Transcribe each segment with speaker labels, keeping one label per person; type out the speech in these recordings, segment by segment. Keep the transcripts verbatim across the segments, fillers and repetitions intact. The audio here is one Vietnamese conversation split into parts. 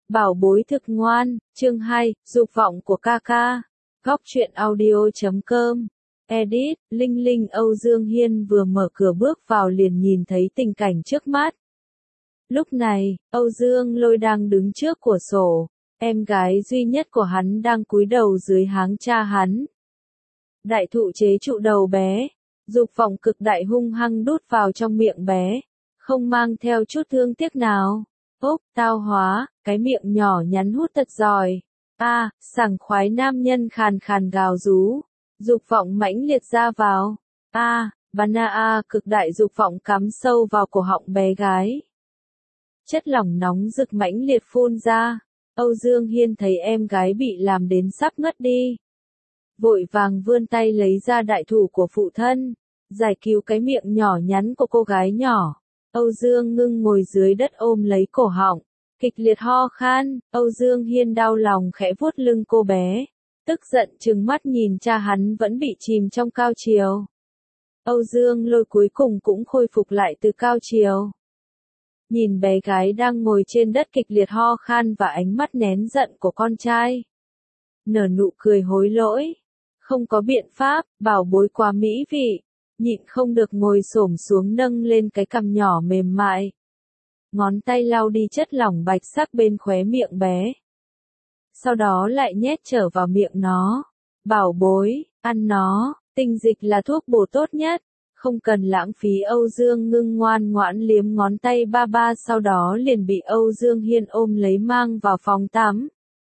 Speaker 1: Bảo bối thực ngoan, chương hai, dục vọng của ca ca. Góc truyện audio chấm com. Edit, Linh Linh Âu Dương Hiên vừa mở cửa bước vào liền nhìn thấy tình cảnh trước mắt. Lúc này, Âu Dương Lôi đang đứng trước cửa sổ, em gái duy nhất của hắn đang cúi đầu dưới háng cha hắn. Đại thụ chế trụ đầu bé, dục vọng cực đại hung hăng đút vào trong miệng bé, không mang theo chút thương tiếc nào. Ốc, tao hóa, cái miệng nhỏ nhắn hút thật giỏi. A, à, sảng khoái nam nhân khàn khàn gào rú. Dục vọng mãnh liệt ra vào. A, à, bana a, cực đại dục vọng cắm sâu vào cổ họng bé gái. Chất lỏng nóng rực mãnh liệt phun ra. Âu Dương Hiên thấy em gái bị làm đến sắp ngất đi. Vội vàng vươn tay lấy ra đại thủ của phụ thân, giải cứu cái miệng nhỏ nhắn của cô gái nhỏ. Âu Dương Ngưng ngồi dưới đất ôm lấy cổ họng, kịch liệt ho khan. Âu Dương Hiên đau lòng khẽ vuốt lưng cô bé, tức giận trừng mắt nhìn cha hắn vẫn bị chìm trong cao triều. Âu Dương Lôi cuối cùng cũng khôi phục lại từ cao triều. Nhìn bé gái đang ngồi trên đất kịch liệt ho khan và ánh mắt nén giận của con trai, nở nụ cười hối lỗi. Không có biện pháp, bảo bối quá mỹ vị. Nhịn không được ngồi xổm xuống nâng lên cái cằm nhỏ mềm mại. Ngón tay lau đi chất lỏng bạch sắc bên khóe miệng bé. Sau đó lại nhét trở vào miệng nó. Bảo bối, ăn nó, tinh dịch là thuốc bổ tốt nhất. Không cần lãng phí. Âu Dương Ngưng ngoan ngoãn liếm ngón tay ba ba, sau đó liền bị Âu Dương Hiên ôm lấy mang vào phòng tắm.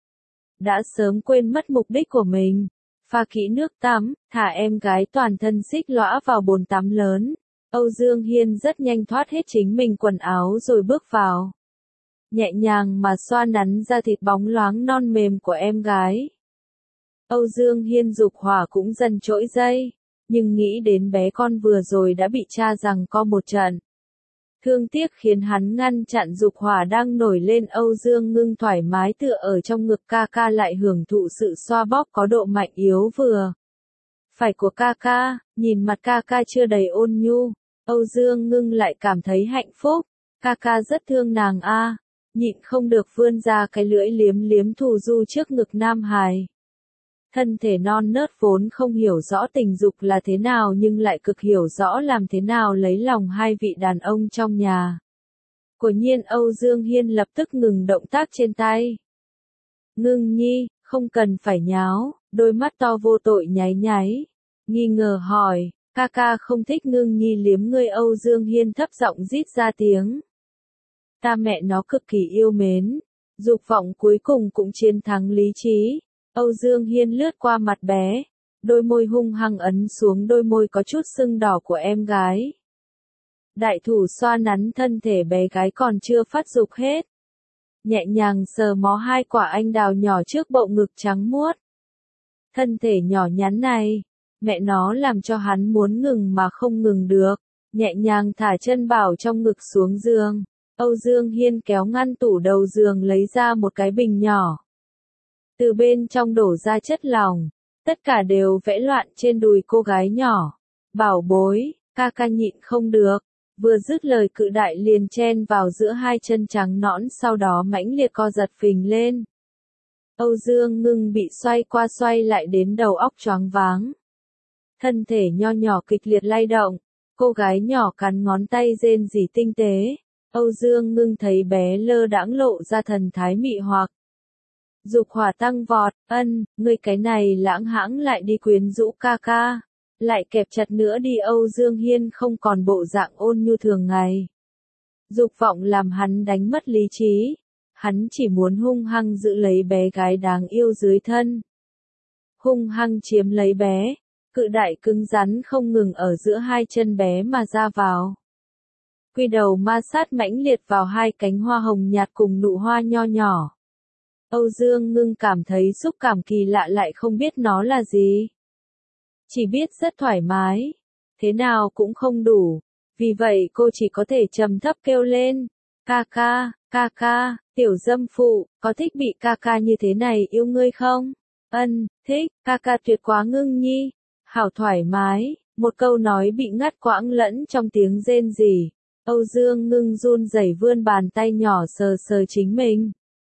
Speaker 1: Đã sớm quên mất mục đích của mình. Pha kỹ nước tắm, thả em gái toàn thân xích lõa vào bồn tắm lớn. Âu Dương Hiên rất nhanh thoát hết chính mình quần áo rồi bước vào. Nhẹ nhàng mà xoa nắn da thịt bóng loáng non mềm của em gái. Âu Dương Hiên dục hỏa cũng dần trỗi dậy, nhưng nghĩ đến bé con vừa rồi đã bị cha giằng co một trận. Thương tiếc khiến hắn ngăn chặn dục hỏa đang nổi lên. Âu Dương Ngưng thoải mái tựa ở trong ngực ca ca, lại hưởng thụ sự xoa bóp có độ mạnh yếu vừa phải của ca ca. Nhìn mặt ca ca chưa đầy ôn nhu, Âu Dương Ngưng lại cảm thấy hạnh phúc. Ca ca rất thương nàng a, à. Nhịn không được vươn ra cái lưỡi liếm liếm thù du trước ngực nam hài. Thân thể non nớt vốn không hiểu rõ tình dục là thế nào nhưng lại cực hiểu rõ làm thế nào lấy lòng hai vị đàn ông trong nhà. Quả nhiên Âu Dương Hiên lập tức ngừng động tác trên tay. Ngưng nhi, không cần phải nháo. Đôi mắt to vô tội nháy nháy, nghi ngờ hỏi, ca ca không thích Ngưng nhi liếm ngươi. Âu Dương Hiên thấp giọng rít ra tiếng. Ta mẹ nó cực kỳ yêu mến. Dục vọng cuối cùng cũng chiến thắng lý trí. Âu Dương Hiên lướt qua mặt bé, đôi môi hung hăng ấn xuống đôi môi có chút sưng đỏ của em gái. Đại thủ xoa nắn thân thể bé gái còn chưa phát dục hết. Nhẹ nhàng sờ mó hai quả anh đào nhỏ trước bộ ngực trắng muốt. Thân thể nhỏ nhắn này, mẹ nó làm cho hắn muốn ngừng mà không ngừng được. Nhẹ nhàng thả chân bảo trong ngực xuống giường. Âu Dương Hiên kéo ngăn tủ đầu giường lấy ra một cái bình nhỏ. Từ bên trong đổ ra chất lỏng, tất cả đều vẽ loạn trên đùi cô gái nhỏ. Bảo bối, ca ca nhịn không được, vừa dứt lời cự đại liền chen vào giữa hai chân trắng nõn, sau đó mãnh liệt co giật phình lên. Âu Dương Ngưng bị xoay qua xoay lại đến đầu óc choáng váng. Thân thể nho nhỏ kịch liệt lay động, cô gái nhỏ cắn ngón tay rên rỉ tinh tế. Âu Dương Ngưng thấy bé lơ đãng lộ ra thần thái mị hoặc. Dục hỏa tăng vọt, ân, ngươi cái này lãng hãng lại đi quyến rũ ca ca, lại kẹp chặt nữa đi. Âu Dương Hiên không còn bộ dạng ôn nhu thường ngày. Dục vọng làm hắn đánh mất lý trí, hắn chỉ muốn hung hăng giữ lấy bé gái đáng yêu dưới thân. Hung hăng chiếm lấy bé, cự đại cứng rắn không ngừng ở giữa hai chân bé mà ra vào. Quy đầu ma sát mãnh liệt vào hai cánh hoa hồng nhạt cùng nụ hoa nho nhỏ. Âu Dương Ngưng cảm thấy xúc cảm kỳ lạ lại không biết nó là gì. Chỉ biết rất thoải mái. Thế nào cũng không đủ. Vì vậy cô chỉ có thể trầm thấp kêu lên. Ca ca, ca ca, tiểu dâm phụ, có thích bị ca ca như thế này yêu ngươi không? Ân, thích, ca ca tuyệt quá Ngưng nhi. Hảo thoải mái. Một câu nói bị ngắt quãng lẫn trong tiếng rên rỉ. Âu Dương Ngưng run rẩy vươn bàn tay nhỏ sờ sờ chính mình.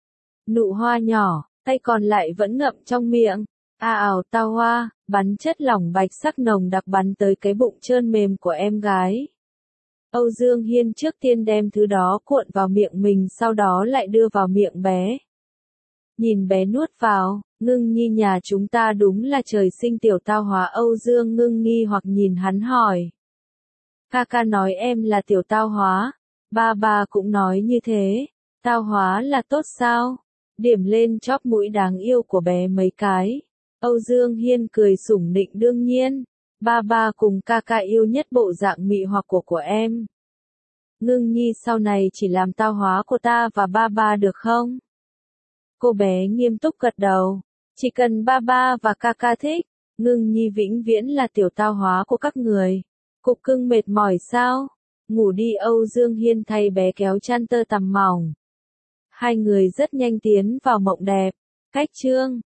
Speaker 1: Nụ hoa nhỏ, tay còn lại vẫn ngậm trong miệng. A ảo tao hoa, bắn chất lỏng bạch sắc nồng đặc bắn tới cái bụng trơn mềm của em gái. Âu Dương Hiên trước tiên đem thứ đó cuộn vào miệng mình, sau đó lại đưa vào miệng bé. Nhìn bé nuốt vào, Ngưng Nhi nhà chúng ta đúng là trời sinh tiểu tao hóa. Âu Dương Ngưng nghi hoặc nhìn hắn hỏi. Ca ca nói em là tiểu tao hóa, ba ba cũng nói như thế, tao hóa là tốt sao? Điểm lên chóp mũi đáng yêu của bé mấy cái. Âu Dương Hiên cười sủng nịnh đương nhiên, ba ba cùng ca ca yêu nhất bộ dạng mị hoặc của của em. Ngưng Nhi sau này chỉ làm tao hóa của ta và ba ba được không? Cô bé nghiêm túc gật đầu, chỉ cần ba ba và ca ca thích, Ngưng Nhi vĩnh viễn là tiểu tao hóa của các người. Cục cưng mệt mỏi sao? Ngủ đi. Âu Dương Hiên thay bé kéo chăn tơ tằm mỏng. Hai người rất nhanh tiến vào mộng đẹp. Cách chương